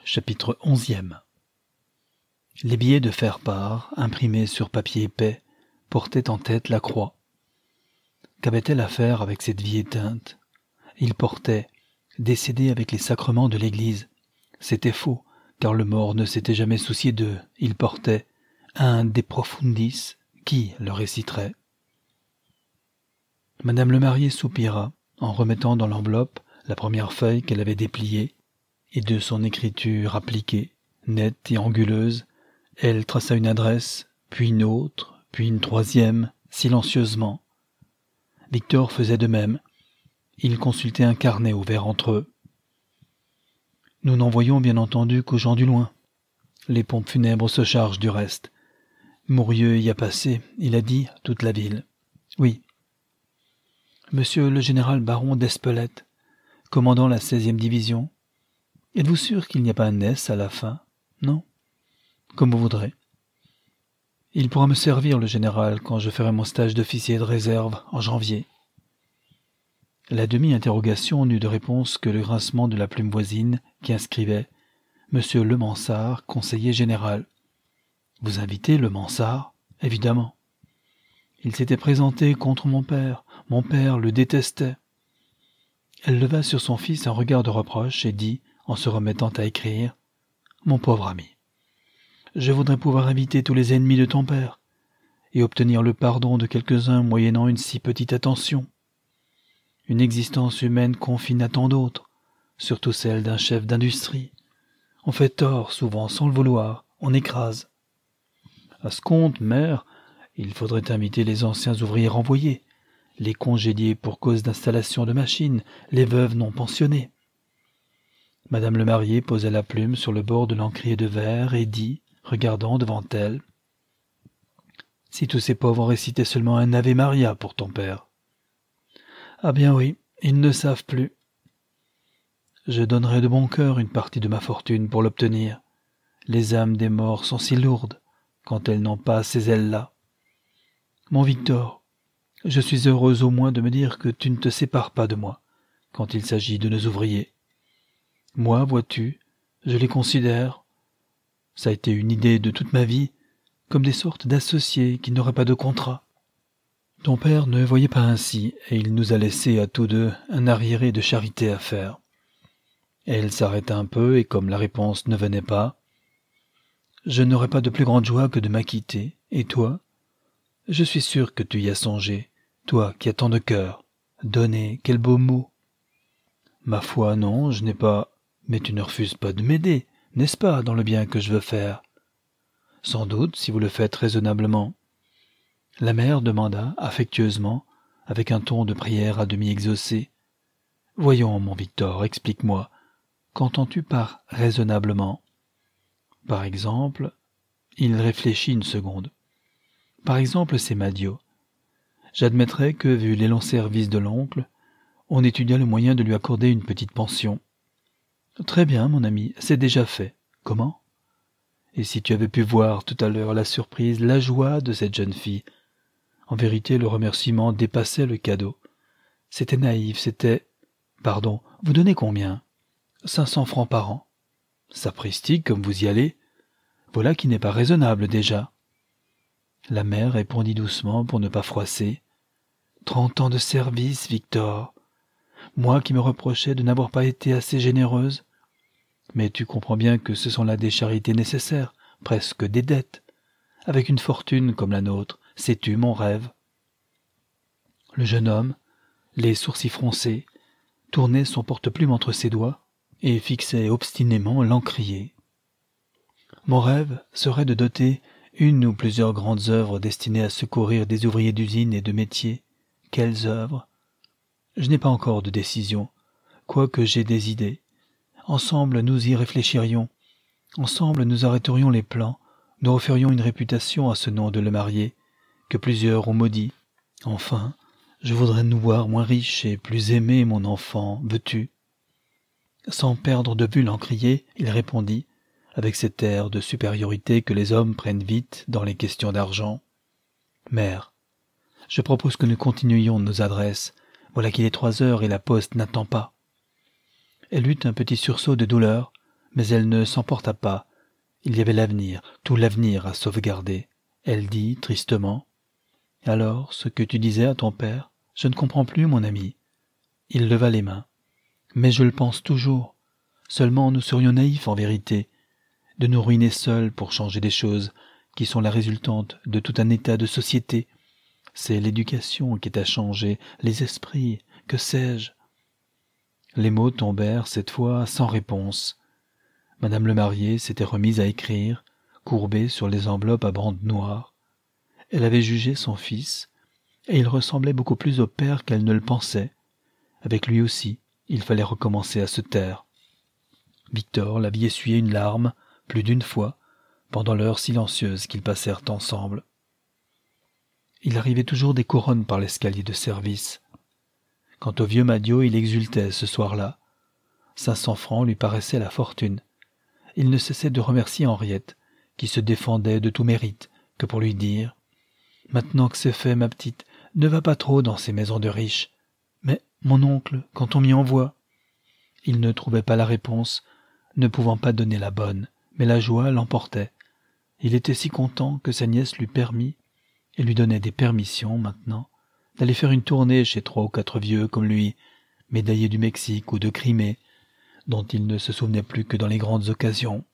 Chapitre 11e. Les billets de faire-part, imprimés sur papier épais, portaient en tête la croix. Qu'avait-elle à faire avec cette vie éteinte? Il portait « décédé avec les sacrements de l'Église ». C'était faux, car le mort ne s'était jamais soucié d'eux. Il portait un « De profundis ». Qui le réciterait? Madame le marié soupira, en remettant dans l'enveloppe la première feuille qu'elle avait dépliée, et de son écriture appliquée, nette et anguleuse, elle traça une adresse, puis une autre, puis une troisième, silencieusement. Victor faisait de même. Ils consultaient un carnet ouvert entre eux. Nous n'envoyons bien entendu qu'aux gens du loin. Les pompes funèbres se chargent du reste. Mourieux y a passé, il a dit, toute la ville. Oui. Monsieur le général baron d'Espelette, commandant la 16e division. Êtes-vous sûr qu'il n'y a pas un S à la fin? Non? Comme vous voudrez. Il pourra me servir, le général, quand je ferai mon stage d'officier de réserve en janvier. La demi-interrogation n'eut de réponse que le grincement de la plume voisine qui inscrivait « Monsieur Le Mansart, conseiller général ». Vous invitez Le Mansart? Évidemment. Il s'était présenté contre mon père le détestait. Elle leva sur son fils un regard de reproche et dit, en se remettant à écrire, « Mon pauvre ami, je voudrais pouvoir inviter tous les ennemis de ton père et obtenir le pardon de quelques-uns moyennant une si petite attention. Une existence humaine confine à tant d'autres, surtout celle d'un chef d'industrie. On fait tort, souvent, sans le vouloir, on écrase. À ce compte, mère, il faudrait inviter les anciens ouvriers renvoyés, les congédiés pour cause d'installation de machines, les veuves non pensionnées. » Madame le marié posa la plume sur le bord de l'encrier de verre et dit, regardant devant elle, « Si tous ces pauvres récitaient seulement un Ave Maria pour ton père. »« Ah bien oui, ils ne savent plus. »« Je donnerais de bon cœur une partie de ma fortune pour l'obtenir. Les âmes des morts sont si lourdes, quand elles n'ont pas ces ailes-là. Mon Victor, je suis heureuse au moins de me dire que tu ne te sépares pas de moi, quand il s'agit de nos ouvriers. Moi, vois-tu, je les considère, ça a été une idée de toute ma vie, comme des sortes d'associés qui n'auraient pas de contrat. Ton père ne voyait pas ainsi, et il nous a laissé à tous deux un arriéré de charité à faire. » Elle s'arrêta un peu, et comme la réponse ne venait pas, « Je n'aurais pas de plus grande joie que de m'acquitter, et toi? Je suis sûr que tu y as songé, toi qui as tant de cœur. Donner, quel beau mot! Ma foi, non, je n'ai pas... Mais tu ne refuses pas de m'aider, n'est-ce pas, dans le bien que je veux faire? Sans doute, si vous le faites raisonnablement. » La mère demanda, affectueusement, avec un ton de prière à demi exaucé. « Voyons, mon Victor, explique-moi, qu'entends-tu par « raisonnablement » ? Par exemple, il réfléchit une seconde. Par exemple, c'est Madio. J'admettrais que, vu les longs services de l'oncle, on étudia le moyen de lui accorder une petite pension. Très bien, mon ami, c'est déjà fait. Comment? Et si tu avais pu voir tout à l'heure la surprise, la joie de cette jeune fille. En vérité, le remerciement dépassait le cadeau. C'était naïf, c'était... Pardon, vous donnez combien? 500 francs par an. Sapristi, comme vous y allez. Voilà qui n'est pas raisonnable déjà. La mère répondit doucement pour ne pas froisser. 30 ans de service, Victor. Moi qui me reprochais de n'avoir pas été assez généreuse. Mais tu comprends bien que ce sont là des charités nécessaires, presque des dettes. Avec une fortune comme la nôtre, sais-tu mon rêve? Le jeune homme, les sourcils froncés, tournait son porte-plume entre ses doigts et fixait obstinément l'encrier. Mon rêve serait de doter une ou plusieurs grandes œuvres destinées à secourir des ouvriers d'usine et de métier. Quelles œuvres? Je n'ai pas encore de décision, quoique j'ai des idées. Ensemble, nous y réfléchirions. Ensemble, nous arrêterions les plans. Nous referions une réputation à ce nom de le marié, que plusieurs ont maudit. Enfin, je voudrais nous voir moins riches et plus aimés, mon enfant, veux-tu? Sans perdre de vue l'encrier, il répondit, avec cet air de supériorité que les hommes prennent vite dans les questions d'argent. « Mère, je propose que nous continuions nos adresses. Voilà qu'il est 3 heures et la poste n'attend pas. » Elle eut un petit sursaut de douleur, mais elle ne s'emporta pas. Il y avait l'avenir, tout l'avenir à sauvegarder. Elle dit tristement : « Alors, ce que tu disais à ton père, je ne comprends plus, mon ami. » Il leva les mains. « Mais je le pense toujours. Seulement nous serions naïfs en vérité, de nous ruiner seuls pour changer des choses qui sont la résultante de tout un état de société. C'est l'éducation qui est à changer, les esprits, que sais-je ?» Les mots tombèrent cette fois sans réponse. Madame le marié s'était remise à écrire, courbée sur les enveloppes à bandes noires. Elle avait jugé son fils, et il ressemblait beaucoup plus au père qu'elle ne le pensait. Avec lui aussi, il fallait recommencer à se taire. Victor la vit essuyer une larme, plus d'une fois, pendant l'heure silencieuse qu'ils passèrent ensemble. Il arrivait toujours des couronnes par l'escalier de service. Quant au vieux Madio, il exultait ce soir-là. 500 francs lui paraissaient la fortune. Il ne cessait de remercier Henriette, qui se défendait de tout mérite, que pour lui dire : « Maintenant que c'est fait, ma petite, ne va pas trop dans ces maisons de riches. Mais, mon oncle, quand on m'y envoie ?» Il ne trouvait pas la réponse, ne pouvant pas donner la bonne, mais la joie l'emportait. Il était si content que sa nièce lui permit, et lui donnait des permissions maintenant, d'aller faire une tournée chez 3 ou 4 vieux comme lui, médaillés du Mexique ou de Crimée, dont il ne se souvenait plus que dans les grandes occasions.